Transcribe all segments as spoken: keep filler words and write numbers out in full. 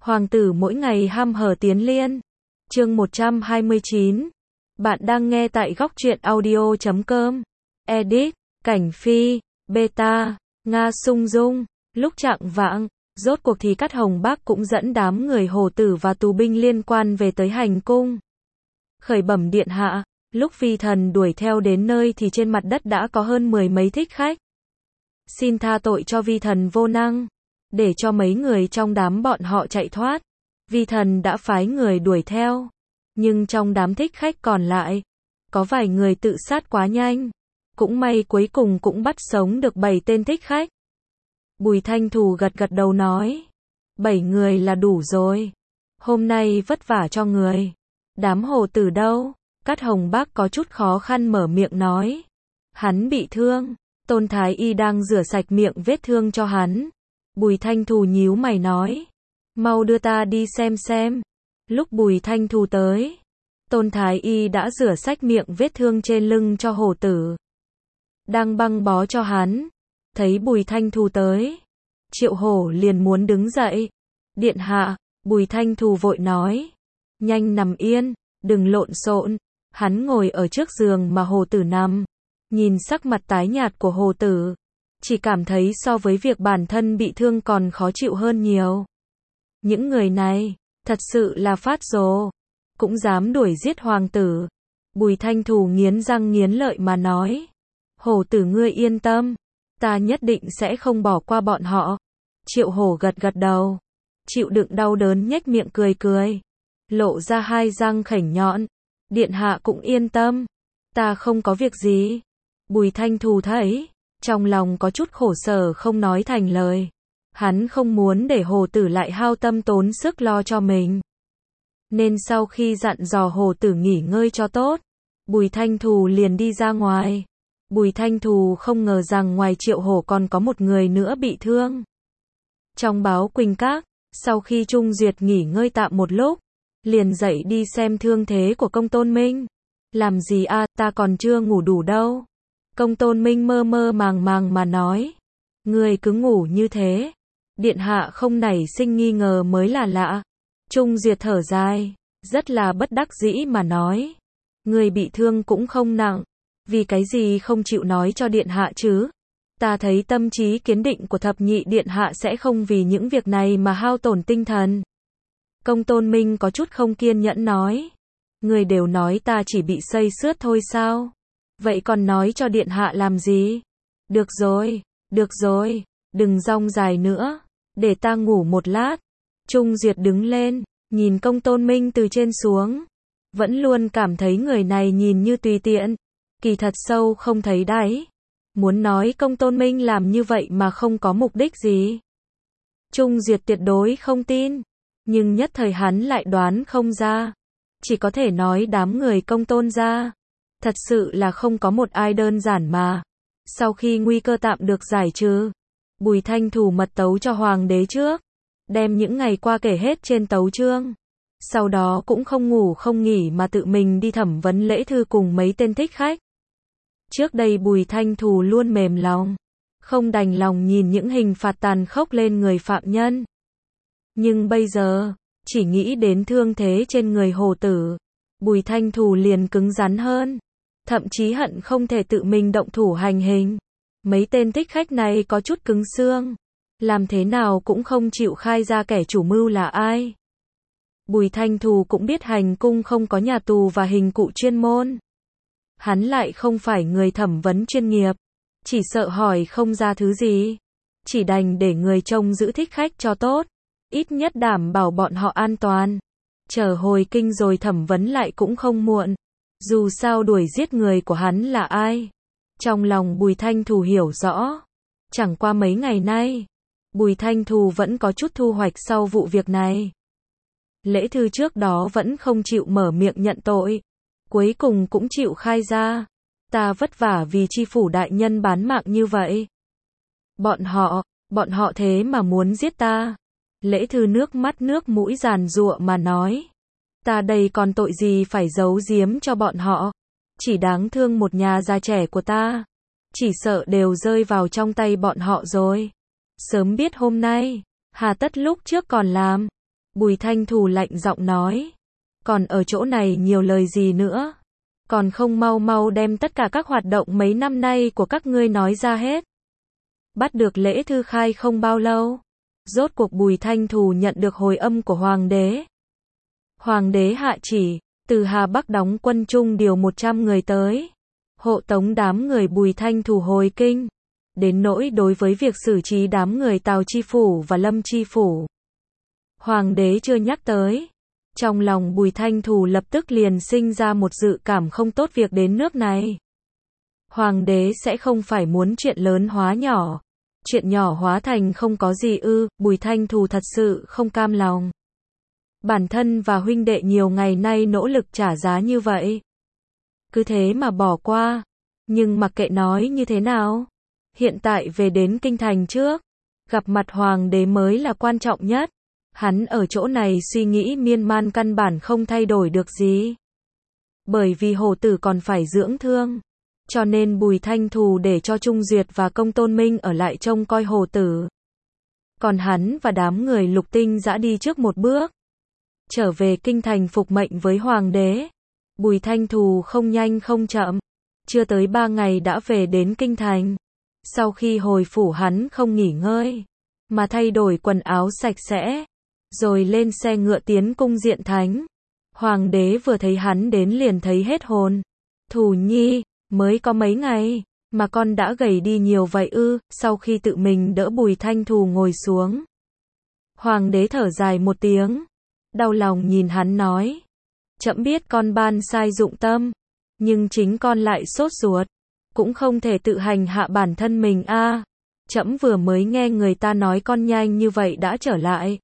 Hoàng tử mỗi ngày ham hở tiến liên. Chương một trăm hai mươi chín. Bạn đang nghe tại góc truyện audio chấm com. Edit, Cảnh Phi, Beta, Nga Sung Dung. Lúc chạng vạng, rốt cuộc thì Cát Hồng Bác cũng dẫn đám người hồ tử và tù binh liên quan về tới hành cung. Khởi bẩm điện hạ, lúc vi thần đuổi theo đến nơi thì trên mặt đất đã có hơn mười mấy thích khách. Xin tha tội cho vi thần vô năng, để cho mấy người trong đám bọn họ chạy thoát. Vi thần đã phái người đuổi theo, nhưng trong đám thích khách còn lại, có vài người tự sát quá nhanh. Cũng may cuối cùng cũng bắt sống được bảy tên thích khách. Bùi Thanh Thù gật gật đầu nói, bảy người là đủ rồi. Hôm nay vất vả cho người. Đám hồ tử đâu? Cát Hồng Bác có chút khó khăn mở miệng nói. Hắn bị thương, Tôn Thái Y đang rửa sạch miệng vết thương cho hắn. Bùi Thanh Thù nhíu mày nói, mau đưa ta đi xem xem. Lúc Bùi Thanh Thù tới, Tôn Thái Y đã rửa sạch miệng vết thương trên lưng cho hổ tử, đang băng bó cho hắn. Thấy Bùi Thanh Thù tới, Triệu Hổ liền muốn đứng dậy. Điện hạ, Bùi Thanh Thù vội nói, nhanh nằm yên, đừng lộn xộn. Hắn ngồi ở trước giường mà hồ tử nằm, nhìn sắc mặt tái nhạt của hồ tử, chỉ cảm thấy so với việc bản thân bị thương còn khó chịu hơn nhiều. Những người này, thật sự là phát rồ, cũng dám đuổi giết hoàng tử. Bùi Thanh Thù nghiến răng nghiến lợi mà nói, hổ tử ngươi yên tâm, ta nhất định sẽ không bỏ qua bọn họ. Triệu Hổ gật gật đầu, chịu đựng đau đớn nhếch miệng cười cười, lộ ra hai răng khểnh nhọn. Điện hạ cũng yên tâm, ta không có việc gì. Bùi Thanh Thù thấy, trong lòng có chút khổ sở không nói thành lời. Hắn không muốn để hồ tử lại hao tâm tốn sức lo cho mình, nên sau khi dặn dò hồ tử nghỉ ngơi cho tốt, Bùi Thanh Thù liền đi ra ngoài. Bùi Thanh Thù không ngờ rằng ngoài Triệu Hổ còn có một người nữa bị thương. Trong báo Quỳnh Các, sau khi Trung Duyệt nghỉ ngơi tạm một lúc, liền dậy đi xem thương thế của Công Tôn Minh. Làm gì à, ta còn chưa ngủ đủ đâu. Công Tôn Minh mơ mơ màng màng mà nói, người cứ ngủ như thế, điện hạ không nảy sinh nghi ngờ mới là lạ. Trung Duyệt thở dài, rất là bất đắc dĩ mà nói, người bị thương cũng không nặng, vì cái gì không chịu nói cho điện hạ chứ? Ta thấy tâm trí kiên định của thập nhị điện hạ sẽ không vì những việc này mà hao tổn tinh thần. Công Tôn Minh có chút không kiên nhẫn nói, người đều nói ta chỉ bị xây xước thôi sao? Vậy còn nói cho điện hạ làm gì? Được rồi, được rồi, đừng rong dài nữa, để ta ngủ một lát. Trung Duyệt đứng lên, nhìn Công Tôn Minh từ trên xuống, vẫn luôn cảm thấy người này nhìn như tùy tiện, kỳ thật sâu không thấy đáy. Muốn nói Công Tôn Minh làm như vậy mà không có mục đích gì, Trung Duyệt tuyệt đối không tin, nhưng nhất thời hắn lại đoán không ra. Chỉ có thể nói đám người Công Tôn gia, thật sự là không có một ai đơn giản mà. Sau khi nguy cơ tạm được giải trừ, Bùi Thanh Thù mật tấu cho hoàng đế trước, đem những ngày qua kể hết trên tấu chương. Sau đó cũng không ngủ không nghỉ mà tự mình đi thẩm vấn Lễ Thư cùng mấy tên thích khách. Trước đây Bùi Thanh Thù luôn mềm lòng, không đành lòng nhìn những hình phạt tàn khốc lên người phạm nhân. Nhưng bây giờ, chỉ nghĩ đến thương thế trên người hồ tử, Bùi Thanh Thù liền cứng rắn hơn, thậm chí hận không thể tự mình động thủ hành hình. Mấy tên thích khách này có chút cứng xương, làm thế nào cũng không chịu khai ra kẻ chủ mưu là ai. Bùi Thanh Thù cũng biết hành cung không có nhà tù và hình cụ chuyên môn. Hắn lại không phải người thẩm vấn chuyên nghiệp, chỉ sợ hỏi không ra thứ gì, chỉ đành để người trông giữ thích khách cho tốt, ít nhất đảm bảo bọn họ an toàn. Chờ hồi kinh rồi thẩm vấn lại cũng không muộn, dù sao đuổi giết người của hắn là ai. Trong lòng Bùi Thanh Thù hiểu rõ, chẳng qua mấy ngày nay, Bùi Thanh Thù vẫn có chút thu hoạch sau vụ việc này. Lễ Thư trước đó vẫn không chịu mở miệng nhận tội, cuối cùng cũng chịu khai ra, ta vất vả vì tri phủ đại nhân bán mạng như vậy. Bọn họ, bọn họ thế mà muốn giết ta. Lễ Thư nước mắt nước mũi giàn giụa mà nói, ta đây còn tội gì phải giấu giếm cho bọn họ, chỉ đáng thương một nhà già trẻ của ta, chỉ sợ đều rơi vào trong tay bọn họ rồi. Sớm biết hôm nay, hà tất lúc trước còn làm. Bùi Thanh Thù lạnh giọng nói. Còn ở chỗ này nhiều lời gì nữa? Còn không mau mau đem tất cả các hoạt động mấy năm nay của các ngươi nói ra hết. Bắt được Lễ Thư Khai không bao lâu. Rốt cuộc Bùi Thanh Thù nhận được hồi âm của Hoàng đế. Hoàng đế hạ chỉ, từ Hà Bắc đóng quân chung điều một trăm người tới. Hộ tống đám người Bùi Thanh Thù hồi kinh. Đến nỗi đối với việc xử trí đám người Tào Chi Phủ và Lâm Chi Phủ. Hoàng đế chưa nhắc tới. Trong lòng Bùi Thanh Thù lập tức liền sinh ra một dự cảm không tốt việc đến nước này. Hoàng đế sẽ không phải muốn chuyện lớn hóa nhỏ. Chuyện nhỏ hóa thành không có gì ư, Bùi Thanh Thù thật sự không cam lòng. Bản thân và huynh đệ nhiều ngày nay nỗ lực trả giá như vậy. Cứ thế mà bỏ qua. Nhưng mặc kệ nói như thế nào. Hiện tại về đến kinh thành trước. Gặp mặt Hoàng đế mới là quan trọng nhất. Hắn ở chỗ này suy nghĩ miên man căn bản không thay đổi được gì. Bởi vì hổ tử còn phải dưỡng thương. Cho nên Bùi Thanh Thù để cho Trung Duyệt và Công Tôn Minh ở lại trông coi hổ tử. Còn hắn và đám người Lục Tinh dã đi trước một bước. Trở về kinh thành phục mệnh với Hoàng đế. Bùi Thanh Thù không nhanh không chậm. Chưa tới ba ngày đã về đến kinh thành. Sau khi hồi phủ hắn không nghỉ ngơi. Mà thay đổi quần áo sạch sẽ. Rồi lên xe ngựa tiến cung Diện Thánh. Hoàng đế vừa thấy hắn đến liền thấy hết hồn. Thù nhi, mới có mấy ngày, mà con đã gầy đi nhiều vậy ư? Sau khi tự mình đỡ Bùi Thanh Thù ngồi xuống. Hoàng đế thở dài một tiếng. Đau lòng nhìn hắn nói. Trẫm biết con ban sai dụng tâm. Nhưng chính con lại sốt ruột. Cũng không thể tự hành hạ bản thân mình a. À, trẫm vừa mới nghe người ta nói con nhanh như vậy đã trở lại.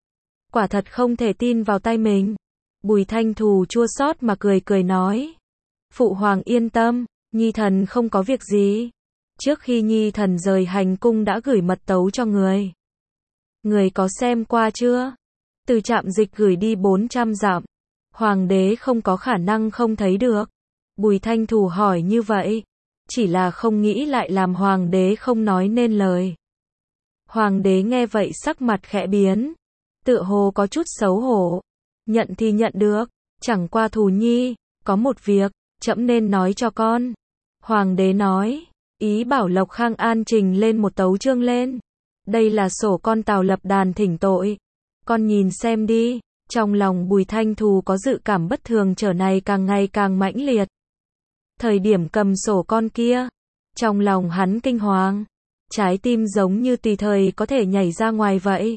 Quả thật không thể tin vào tay mình. Bùi Thanh Thù chua xót mà cười cười nói. Phụ hoàng yên tâm, nhi thần không có việc gì. Trước khi nhi thần rời hành cung đã gửi mật tấu cho người. Người có xem qua chưa? Từ trạm dịch gửi đi bốn trăm dặm. Hoàng đế không có khả năng không thấy được. Bùi Thanh Thù hỏi như vậy. Chỉ là không nghĩ lại làm hoàng đế không nói nên lời. Hoàng đế nghe vậy sắc mặt khẽ biến. Tựa hồ có chút xấu hổ. Nhận thì nhận được. Chẳng qua Thù nhi, có một việc, trẫm nên nói cho con. Hoàng đế nói. Ý bảo Lộc Khang An trình lên một tấu chương lên. Đây là sổ con Tào Lập Đàn thỉnh tội. Con nhìn xem đi. Trong lòng Bùi Thanh Thù có dự cảm bất thường trở này càng ngày càng mãnh liệt. Thời điểm cầm sổ con kia. Trong lòng hắn kinh hoàng. Trái tim giống như tùy thời có thể nhảy ra ngoài vậy.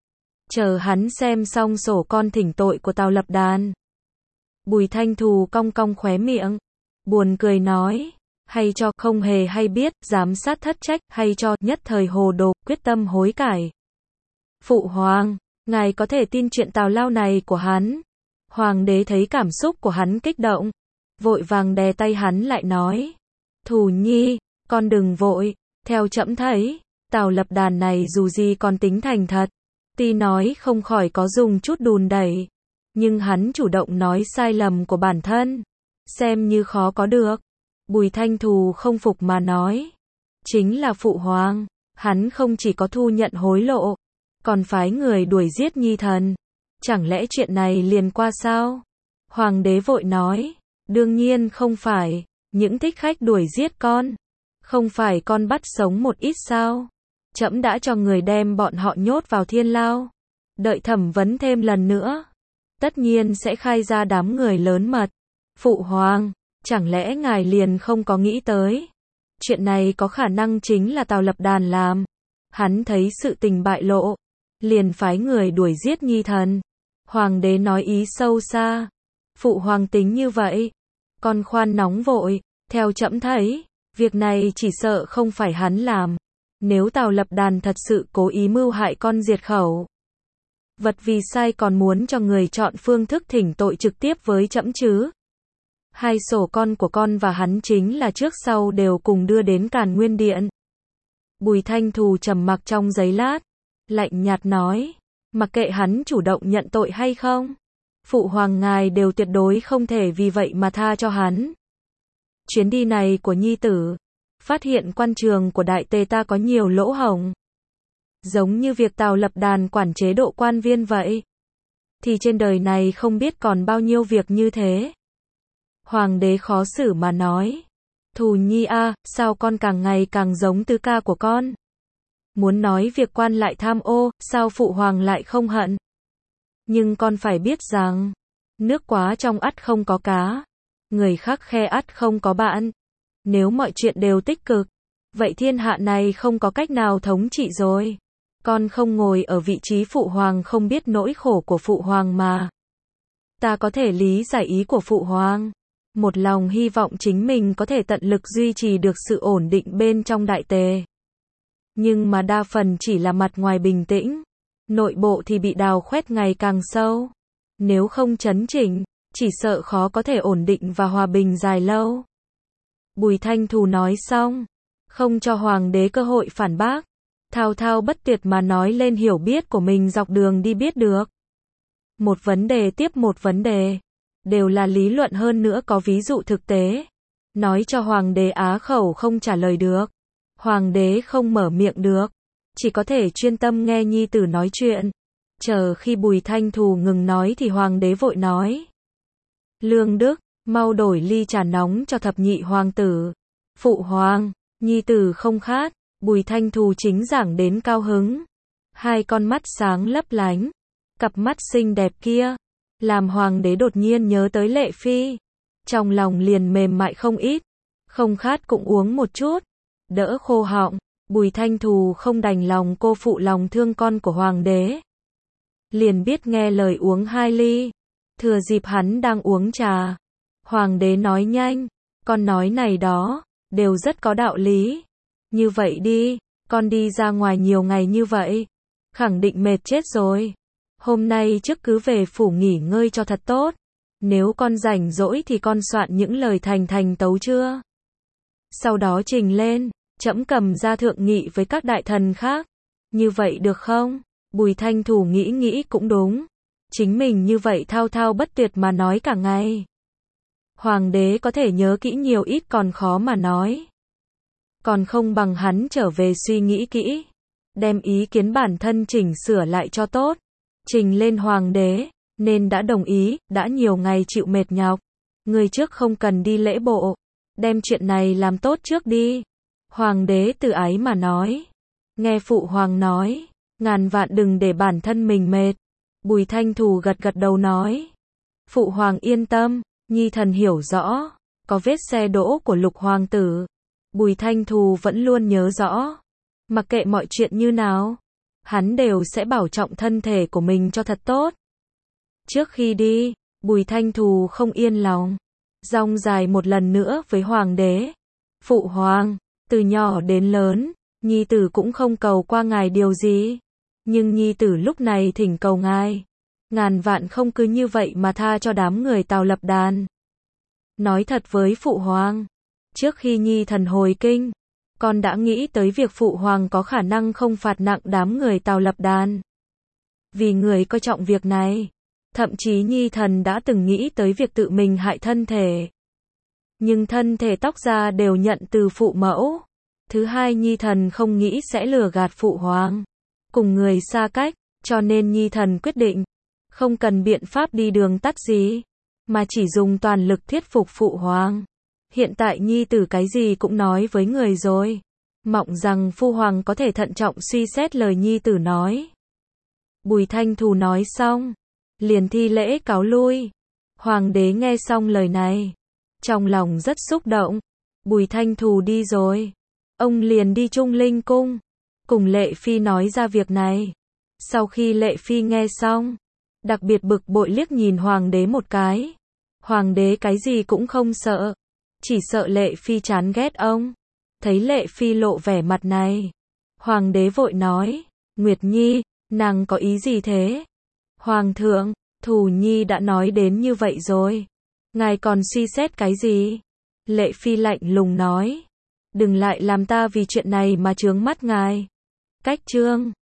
Chờ hắn xem xong sổ con thỉnh tội của Tào Lập Đàn. Bùi Thanh Thù cong cong khóe miệng. Buồn cười nói. Hay cho không hề hay biết, giám sát thất trách, hay cho nhất thời hồ đồ, quyết tâm hối cải. Phụ hoàng, ngài có thể tin chuyện tào lao này của hắn. Hoàng đế thấy cảm xúc của hắn kích động. Vội vàng đè tay hắn lại nói. Thù nhi, con đừng vội. Theo trẫm thấy, Tào Lập Đàn này dù gì còn tính thành thật. Tuy nói không khỏi có dùng chút đùn đẩy. Nhưng hắn chủ động nói sai lầm của bản thân. Xem như khó có được. Bùi Thanh Thù không phục mà nói. Chính là phụ hoàng. Hắn không chỉ có thu nhận hối lộ. Còn phái người đuổi giết nhi thần. Chẳng lẽ chuyện này liền qua sao? Hoàng đế vội nói. Đương nhiên không phải. Những thích khách đuổi giết con. Không phải con bắt sống một ít sao? Trẫm đã cho người đem bọn họ nhốt vào thiên lao. Đợi thẩm vấn thêm lần nữa. Tất nhiên sẽ khai ra đám người lớn mật. Phụ hoàng, chẳng lẽ ngài liền không có nghĩ tới. Chuyện này có khả năng chính là Tào Lập Đàn làm. Hắn thấy sự tình bại lộ. Liền phái người đuổi giết nhi thần. Hoàng đế nói ý sâu xa. Phụ hoàng tính như vậy. Con khoan nóng vội. Theo trẫm thấy, việc này chỉ sợ không phải hắn làm. Nếu Tào Lập Đàn thật sự cố ý mưu hại con diệt khẩu. Vật vì sai còn muốn cho người chọn phương thức thỉnh tội trực tiếp với trẫm chứ. Hai sổ con của con và hắn chính là trước sau đều cùng đưa đến Càn Nguyên Điện. Bùi Thanh Thù trầm mặc trong giây lát. Lạnh nhạt nói. Mặc kệ hắn chủ động nhận tội hay không. Phụ hoàng ngài đều tuyệt đối không thể vì vậy mà tha cho hắn. Chuyến đi này của nhi tử. Phát hiện quan trường của đại tề ta có nhiều lỗ hổng. Giống như việc Tào Lập Đàn quản chế độ quan viên vậy. thì trên đời này không biết còn bao nhiêu việc như thế. Hoàng đế khó xử mà nói. Thù Nhi a, sao con càng ngày càng giống tứ ca của con? Muốn nói việc quan lại tham ô, sao phụ hoàng lại không hận? Nhưng con phải biết rằng, nước quá trong ắt không có cá, người khác khe ắt không có bạn. Nếu mọi chuyện đều tích cực, vậy thiên hạ này không có cách nào thống trị rồi. Con không ngồi ở vị trí phụ hoàng không biết nỗi khổ của phụ hoàng mà. Ta có thể lý giải ý của phụ hoàng. Một lòng hy vọng chính mình có thể tận lực duy trì được sự ổn định bên trong đại tề. Nhưng mà đa phần chỉ là mặt ngoài bình tĩnh, nội bộ thì bị đào khoét ngày càng sâu. Nếu không chấn chỉnh, chỉ sợ khó có thể ổn định và hòa bình dài lâu. Bùi Thanh Thù nói xong, không cho hoàng đế cơ hội phản bác, thao thao bất tuyệt mà nói lên hiểu biết của mình dọc đường đi biết được. Một vấn đề tiếp một vấn đề, đều là lý luận hơn nữa có ví dụ thực tế. Nói cho hoàng đế á khẩu không trả lời được. Hoàng đế không mở miệng được, chỉ có thể chuyên tâm nghe nhi tử nói chuyện. Chờ khi Bùi Thanh Thù ngừng nói thì hoàng đế vội nói. Lương Đức, mau đổi ly trà nóng cho thập nhị hoàng tử. Phụ hoàng, nhi tử không khát. Bùi Thanh Thù chính giảng đến cao hứng. Hai con mắt sáng lấp lánh, cặp mắt xinh đẹp kia, làm hoàng đế đột nhiên nhớ tới Lệ Phi. Trong lòng liền mềm mại không ít, không khát cũng uống một chút, đỡ khô họng. Bùi Thanh Thù không đành lòng cô phụ lòng thương con của hoàng đế. Liền biết nghe lời uống hai ly. Thừa dịp hắn đang uống trà, hoàng đế nói nhanh, con nói này đó, đều rất có đạo lý. Như vậy đi, con đi ra ngoài nhiều ngày như vậy, khẳng định mệt chết rồi. Hôm nay trước cứ về phủ nghỉ ngơi cho thật tốt. Nếu con rảnh rỗi thì con soạn những lời thành thành tấu chưa? Sau đó trình lên, trẫm cầm ra thượng nghị với các đại thần khác. Như vậy được không? Bùi Thanh Thù nghĩ nghĩ cũng đúng. Chính mình như vậy thao thao bất tuyệt mà nói cả ngày. Hoàng đế có thể nhớ kỹ nhiều ít còn khó mà nói. Còn không bằng hắn trở về suy nghĩ kỹ, đem ý kiến bản thân chỉnh sửa lại cho tốt, trình lên hoàng đế, nên đã đồng ý, đã nhiều ngày chịu mệt nhọc, người trước không cần đi lễ bộ, đem chuyện này làm tốt trước đi. Hoàng đế từ ái mà nói, nghe phụ hoàng nói, ngàn vạn đừng để bản thân mình mệt. Bùi Thanh Thù gật gật đầu nói, phụ hoàng yên tâm, nhi thần hiểu rõ, có vết xe đỗ của Lục hoàng tử. Bùi Thanh Thù vẫn luôn nhớ rõ, mặc kệ mọi chuyện như nào, hắn đều sẽ bảo trọng thân thể của mình cho thật tốt. Trước khi đi, Bùi Thanh Thù không yên lòng, rong dài một lần nữa với hoàng đế. Phụ hoàng, từ nhỏ đến lớn, nhi tử cũng không cầu qua ngài điều gì, nhưng nhi tử lúc này thỉnh cầu ngài, ngàn vạn không cứ như vậy mà tha cho đám người Tào Lập Đàn. Nói thật với phụ hoàng, trước khi nhi thần hồi kinh, con đã nghĩ tới việc phụ hoàng có khả năng không phạt nặng đám người Tào Lập Đàn. Vì người coi trọng việc này, thậm chí nhi thần đã từng nghĩ tới việc tự mình hại thân thể. Nhưng thân thể tóc da đều nhận từ phụ mẫu. Thứ hai, nhi thần không nghĩ sẽ lừa gạt phụ hoàng, cùng người xa cách, cho nên nhi thần quyết định, không cần biện pháp đi đường tắt gì, mà chỉ dùng toàn lực thuyết phục phụ hoàng. Hiện tại nhi tử cái gì cũng nói với người rồi, mong rằng phu hoàng có thể thận trọng suy xét lời nhi tử nói. Bùi Thanh Thù nói xong, liền thi lễ cáo lui. Hoàng đế nghe xong lời này, trong lòng rất xúc động. Bùi Thanh Thù đi rồi, ông liền đi Trung Linh cung, cùng Lệ Phi nói ra việc này. Sau khi Lệ Phi nghe xong, đặc biệt bực bội liếc nhìn hoàng đế một cái. Hoàng đế cái gì cũng không sợ, chỉ sợ Lệ Phi chán ghét ông. Thấy Lệ Phi lộ vẻ mặt này, hoàng đế vội nói, Nguyệt Nhi, nàng có ý gì thế? Hoàng thượng, Thù Nhi đã nói đến như vậy rồi, ngài còn suy xét cái gì? Lệ Phi lạnh lùng nói, đừng lại làm ta vì chuyện này mà chướng mắt ngài. Cách chương